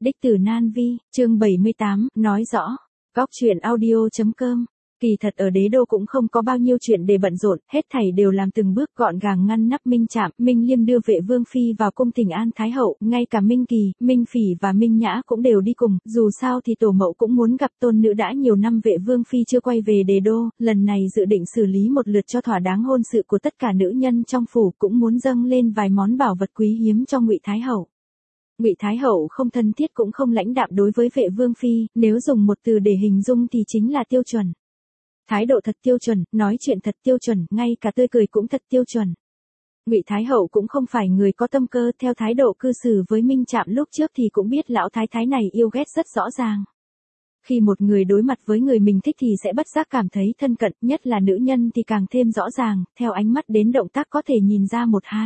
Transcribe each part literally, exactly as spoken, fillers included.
Đích tử Nan Vi, chương bảy mươi tám, nói rõ. Góc truyện audio.com. Kỳ thật ở đế đô cũng không có bao nhiêu chuyện để bận rộn, hết thảy đều làm từng bước gọn gàng ngăn nắp. Minh Trạm, Minh Liêm đưa Vệ Vương phi vào cung thỉnh an Thái hậu, ngay cả Minh Kỳ, Minh Phỉ và Minh Nhã cũng đều đi cùng, dù sao thì tổ mẫu cũng muốn gặp tôn nữ đã nhiều năm. Vệ Vương phi chưa quay về đế đô, lần này dự định xử lý một lượt cho thỏa đáng hôn sự của tất cả nữ nhân trong phủ, cũng muốn dâng lên vài món bảo vật quý hiếm cho Ngụy Thái hậu. Ngụy Thái hậu không thân thiết cũng không lãnh đạm đối với Vệ Vương phi, nếu dùng một từ để hình dung thì chính là tiêu chuẩn. Thái độ thật tiêu chuẩn, nói chuyện thật tiêu chuẩn, ngay cả tươi cười cũng thật tiêu chuẩn. Ngụy Thái hậu cũng không phải người có tâm cơ, theo thái độ cư xử với Minh Trạm lúc trước thì cũng biết lão thái thái này yêu ghét rất rõ ràng. Khi một người đối mặt với người mình thích thì sẽ bất giác cảm thấy thân cận, nhất là nữ nhân thì càng thêm rõ ràng, theo ánh mắt đến động tác có thể nhìn ra một hai.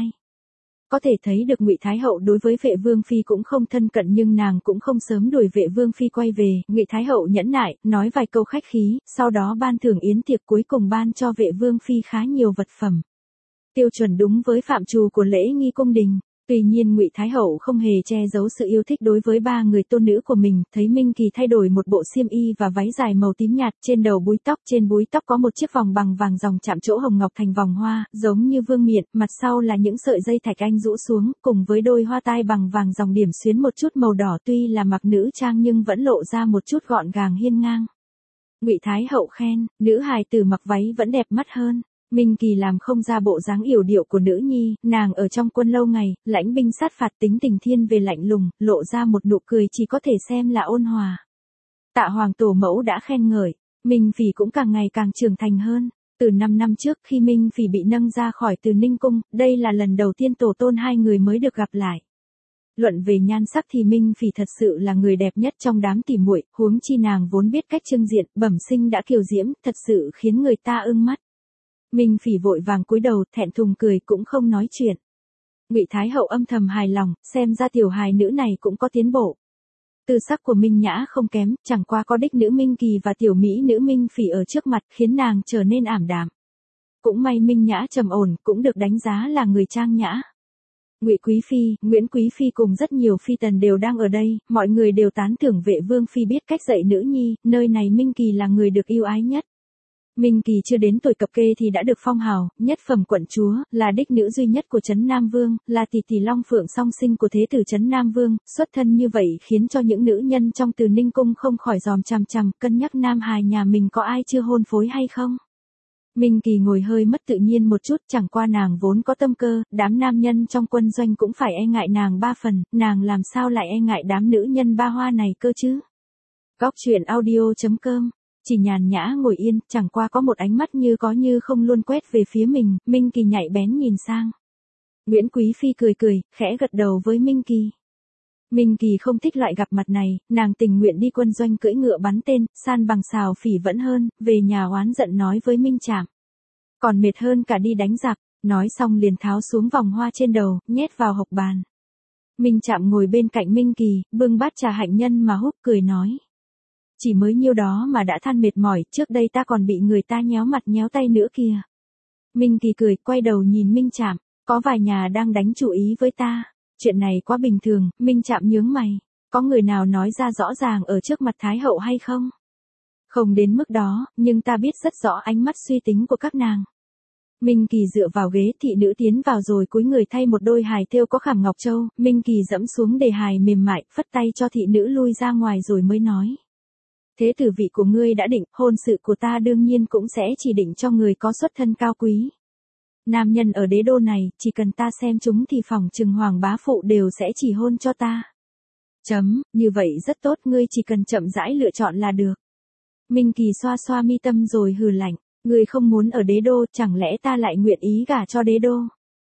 Có thể thấy được Ngụy Thái hậu đối với Vệ Vương phi cũng không thân cận, nhưng nàng cũng không sớm đuổi Vệ Vương phi quay về. Ngụy Thái hậu nhẫn nại, nói vài câu khách khí, sau đó ban thưởng yến tiệc, cuối cùng ban cho Vệ Vương phi khá nhiều vật phẩm. Tiêu chuẩn đúng với phạm trù của lễ nghi cung đình. Tuy nhiên Ngụy Thái hậu không hề che giấu sự yêu thích đối với ba người tôn nữ của mình, thấy Minh Kỳ thay đổi một bộ xiêm y và váy dài màu tím nhạt, trên đầu búi tóc, trên búi tóc có một chiếc vòng bằng vàng ròng chạm chỗ hồng ngọc thành vòng hoa, giống như vương miện, mặt sau là những sợi dây thạch anh rũ xuống, cùng với đôi hoa tai bằng vàng ròng điểm xuyến một chút màu đỏ, tuy là mặc nữ trang nhưng vẫn lộ ra một chút gọn gàng hiên ngang. Ngụy Thái hậu khen, nữ hài tử mặc váy vẫn đẹp mắt hơn. Minh Kỳ làm không ra bộ dáng yểu điệu của nữ nhi, nàng ở trong quân lâu ngày, lãnh binh sát phạt, tính tình thiên về lạnh lùng, lộ ra một nụ cười chỉ có thể xem là ôn hòa. Tạ hoàng tổ mẫu đã khen ngợi, Minh Phỉ cũng càng ngày càng trưởng thành hơn. Từ năm năm trước khi Minh Phỉ bị nâng ra khỏi Từ Ninh cung, đây là lần đầu tiên tổ tôn hai người mới được gặp lại. Luận về nhan sắc thì Minh Phỉ thật sự là người đẹp nhất trong đám tỉ muội, huống chi nàng vốn biết cách trưng diện, bẩm sinh đã kiều diễm, thật sự khiến người ta ưng mắt. Minh Phỉ vội vàng cúi đầu, thẹn thùng cười cũng không nói chuyện. Ngụy Thái hậu âm thầm hài lòng, xem ra tiểu hài nữ này cũng có tiến bộ. Tư sắc của Minh Nhã không kém, chẳng qua có đích nữ Minh Kỳ và tiểu mỹ nữ Minh Phỉ ở trước mặt, khiến nàng trở nên ảm đạm. Cũng may Minh Nhã trầm ổn, cũng được đánh giá là người trang nhã. Ngụy Quý phi, Nguyễn Quý phi cùng rất nhiều phi tần đều đang ở đây, mọi người đều tán thưởng Vệ Vương phi biết cách dạy nữ nhi, nơi này Minh Kỳ là người được yêu ái nhất. Minh Kỳ chưa đến tuổi cập kê thì đã được phong hào, nhất phẩm quận chúa, là đích nữ duy nhất của Trấn Nam Vương, là tỷ tỷ Long Phượng song sinh của thế tử Trấn Nam Vương, xuất thân như vậy khiến cho những nữ nhân trong Từ Ninh cung không khỏi dòm chằm chằm, cân nhắc nam hài nhà mình có ai chưa hôn phối hay không. Minh Kỳ ngồi hơi mất tự nhiên một chút, chẳng qua nàng vốn có tâm cơ, đám nam nhân trong quân doanh cũng phải e ngại nàng ba phần, nàng làm sao lại e ngại đám nữ nhân ba hoa này cơ chứ. Góc truyện audio.com. Chỉ nhàn nhã ngồi yên, chẳng qua có một ánh mắt như có như không luôn quét về phía mình, Minh Kỳ nhạy bén nhìn sang. Nguyễn Quý phi cười cười, khẽ gật đầu với Minh Kỳ. Minh Kỳ không thích loại gặp mặt này, nàng tình nguyện đi quân doanh cưỡi ngựa bắn tên, san bằng xào phỉ vẫn hơn, về nhà oán giận nói với Minh Trạm. Còn mệt hơn cả đi đánh giặc, nói xong liền tháo xuống vòng hoa trên đầu, nhét vào hộc bàn. Minh Trạm ngồi bên cạnh Minh Kỳ, bưng bát trà hạnh nhân mà húp cười nói. Chỉ mới nhiêu đó mà đã than mệt mỏi, trước đây ta còn bị người ta nhéo mặt nhéo tay nữa kìa. Minh Kỳ cười, quay đầu nhìn Minh Trạm, có vài nhà đang đánh chủ ý với ta. Chuyện này quá bình thường, Minh Trạm nhướng mày. Có người nào nói ra rõ ràng ở trước mặt Thái hậu hay không? Không đến mức đó, nhưng ta biết rất rõ ánh mắt suy tính của các nàng. Minh Kỳ dựa vào ghế, thị nữ tiến vào rồi cúi người thay một đôi hài thêu có khảm ngọc châu. Minh Kỳ dẫm xuống để hài mềm mại, phất tay cho thị nữ lui ra ngoài rồi mới nói. Thế tử vị của ngươi đã định, hôn sự của ta đương nhiên cũng sẽ chỉ định cho người có xuất thân cao quý. Nam nhân ở đế đô này, chỉ cần ta xem chúng thì phỏng chừng hoàng bá phụ đều sẽ chỉ hôn cho ta. Chấm, như vậy rất tốt, ngươi chỉ cần chậm rãi lựa chọn là được. Minh Kỳ xoa xoa mi tâm rồi hừ lạnh, ngươi không muốn ở đế đô, chẳng lẽ ta lại nguyện ý gả cho đế đô?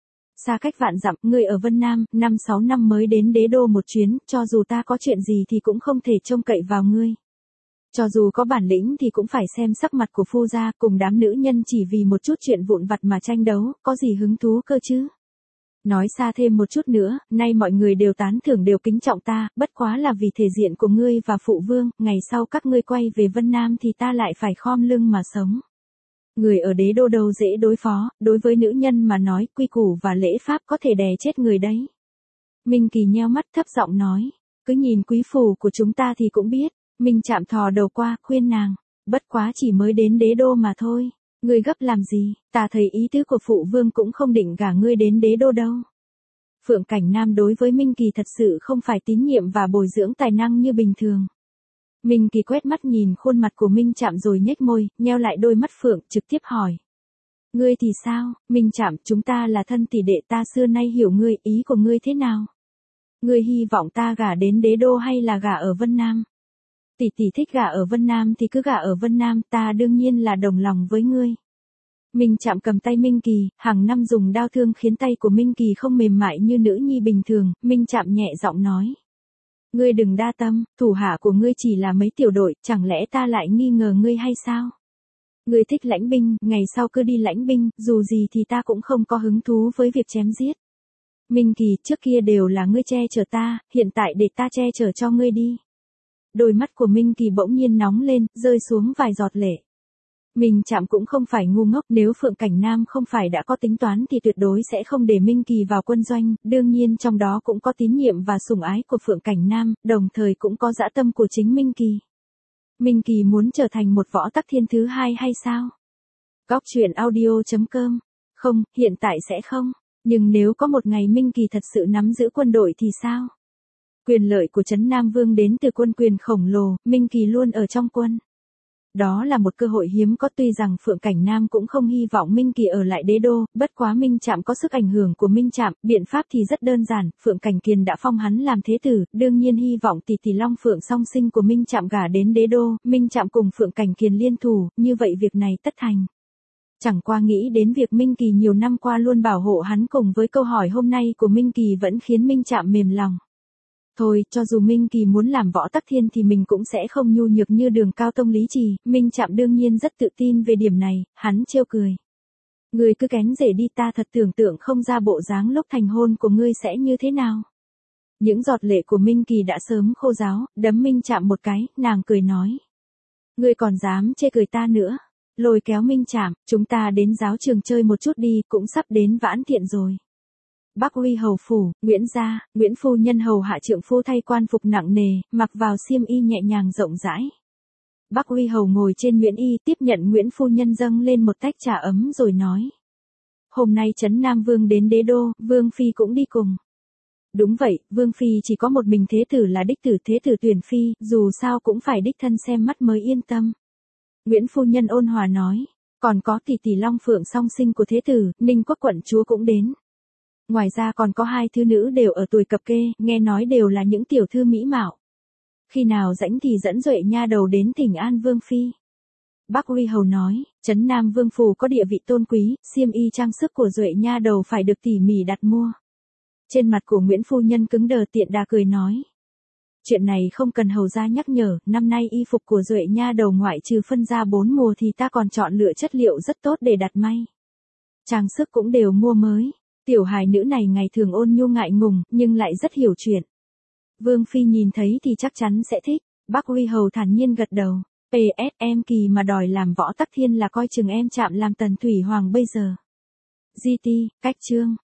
Xa cách vạn dặm, ngươi ở Vân Nam, năm sáu năm mới đến đế đô một chuyến, cho dù ta có chuyện gì thì cũng không thể trông cậy vào ngươi. Cho dù có bản lĩnh thì cũng phải xem sắc mặt của phu gia, cùng đám nữ nhân chỉ vì một chút chuyện vụn vặt mà tranh đấu, có gì hứng thú cơ chứ. Nói xa thêm một chút nữa, nay mọi người đều tán thưởng đều kính trọng ta, bất quá là vì thể diện của ngươi và phụ vương, ngày sau các ngươi quay về Vân Nam thì ta lại phải khom lưng mà sống. Người ở đế đô đâu dễ đối phó, đối với nữ nhân mà nói, quy củ và lễ pháp có thể đè chết người đấy. Minh Kỳ nheo mắt thấp giọng nói. cứ nhìn quý phủ của chúng ta thì cũng biết. Minh Trạm thò đầu qua, khuyên nàng. Bất quá chỉ mới đến đế đô mà thôi. Ngươi gấp làm gì, ta thấy ý tứ của phụ vương cũng không định gả ngươi đến đế đô đâu. Phượng Cảnh Nam đối với Minh Kỳ thật sự không phải tín nhiệm và bồi dưỡng tài năng như bình thường. Minh Kỳ quét mắt nhìn khuôn mặt của Minh Trạm rồi nhếch môi, nheo lại đôi mắt phượng, trực tiếp hỏi. Ngươi thì sao, Minh Trạm, chúng ta là thân tỷ đệ, ta xưa nay hiểu ngươi, ý của ngươi thế nào? Ngươi hy vọng ta gả đến đế đô hay là gả ở Vân Nam? Tỷ tỷ thích gả ở Vân Nam thì cứ gả ở Vân Nam, ta đương nhiên là đồng lòng với ngươi. Minh Trạm cầm tay Minh Kỳ, hàng năm dùng đao thương khiến tay của Minh Kỳ không mềm mại như nữ nhi bình thường, Minh Trạm nhẹ giọng nói. Ngươi đừng đa tâm, thủ hạ của ngươi chỉ là mấy tiểu đội, chẳng lẽ ta lại nghi ngờ ngươi hay sao? Ngươi thích lãnh binh, ngày sau cứ đi lãnh binh, dù gì thì ta cũng không có hứng thú với việc chém giết. Minh Kỳ, trước kia đều là ngươi che chở ta, hiện tại để ta che chở cho ngươi đi. Đôi mắt của Minh Kỳ bỗng nhiên nóng lên, rơi xuống vài giọt lệ. Minh Trạm cũng không phải ngu ngốc, nếu Phượng Cảnh Nam không phải đã có tính toán thì tuyệt đối sẽ không để Minh Kỳ vào quân doanh, đương nhiên trong đó cũng có tín nhiệm và sủng ái của Phượng Cảnh Nam, đồng thời cũng có dã tâm của chính Minh Kỳ. Minh Kỳ muốn trở thành một võ tắc thiên thứ hai hay sao? Góc truyện audio chấm com. Không, hiện tại sẽ không. Nhưng nếu có một ngày Minh Kỳ thật sự nắm giữ quân đội thì sao? Quyền lợi của Trấn Nam Vương đến từ quân quyền khổng lồ, Minh Kỳ luôn ở trong quân. Đó là một cơ hội hiếm có, tuy rằng Phượng Cảnh Nam cũng không hy vọng Minh Kỳ ở lại đế đô, bất quá Minh Trạm có sức ảnh hưởng của Minh Trạm, biện pháp thì rất đơn giản, Phượng Cảnh Kiền đã phong hắn làm thế tử, đương nhiên hy vọng tỷ tỷ Long Phượng song sinh của Minh Trạm gả đến đế đô, Minh Trạm cùng Phượng Cảnh Kiền liên thủ, như vậy việc này tất thành. Chẳng qua nghĩ đến việc Minh Kỳ nhiều năm qua luôn bảo hộ hắn cùng với câu hỏi hôm nay của Minh Kỳ vẫn khiến Minh Trạm mềm lòng. Thôi, cho dù Minh Kỳ muốn làm võ tắc thiên thì mình cũng sẽ không nhu nhược như Đường Cao Tông Lý Trì, Minh Trạm đương nhiên rất tự tin về điểm này, hắn trêu cười. Ngươi cứ kén rể đi, ta thật tưởng tượng không ra bộ dáng lúc thành hôn của ngươi sẽ như thế nào. Những giọt lệ của Minh Kỳ đã sớm khô ráo, đấm Minh Trạm một cái, nàng cười nói. Ngươi còn dám chê cười ta nữa. Lôi kéo Minh Trạm, chúng ta đến giáo trường chơi một chút đi, cũng sắp đến Vãn Thiện rồi. Bắc Uy hầu phủ, Nguyễn gia, Nguyễn phu nhân hầu hạ trượng phu thay quan phục nặng nề, mặc vào xiêm y nhẹ nhàng rộng rãi. Bắc Uy hầu ngồi trên Nguyễn y, tiếp nhận Nguyễn phu nhân dâng lên một tách trà ấm rồi nói. Hôm nay Trấn Nam Vương đến đế đô, Vương phi cũng đi cùng. Đúng vậy, Vương phi chỉ có một mình thế tử là đích tử thế tử tuyển phi, dù sao cũng phải đích thân xem mắt mới yên tâm. Nguyễn phu nhân ôn hòa nói, còn có tỷ tỷ Long Phượng song sinh của thế tử, Ninh Quốc quận chúa cũng đến. Ngoài ra còn có hai thư nữ đều ở tuổi cập kê, nghe nói đều là những tiểu thư mỹ mạo. Khi nào rảnh thì dẫn Duệ nha đầu đến thỉnh an Vương phi. Bắc Uy hầu nói, Trấn Nam Vương phủ có địa vị tôn quý, xiêm y trang sức của Duệ nha đầu phải được tỉ mỉ đặt mua. Trên mặt của Nguyễn phu nhân cứng đờ, tiện đà cười nói. Chuyện này không cần hầu gia nhắc nhở, năm nay y phục của Duệ nha đầu ngoại trừ phân ra bốn mùa thì ta còn chọn lựa chất liệu rất tốt để đặt may. Trang sức cũng đều mua mới. Tiểu hài nữ này ngày thường ôn nhu ngại ngùng, nhưng lại rất hiểu chuyện. Vương phi nhìn thấy thì chắc chắn sẽ thích. Bắc Uy hầu thản nhiên gật đầu. pê ét em Kỳ mà đòi làm võ tắc thiên là coi chừng em Trạm làm Tần Thủy Hoàng bây giờ. giê tê, cách chương.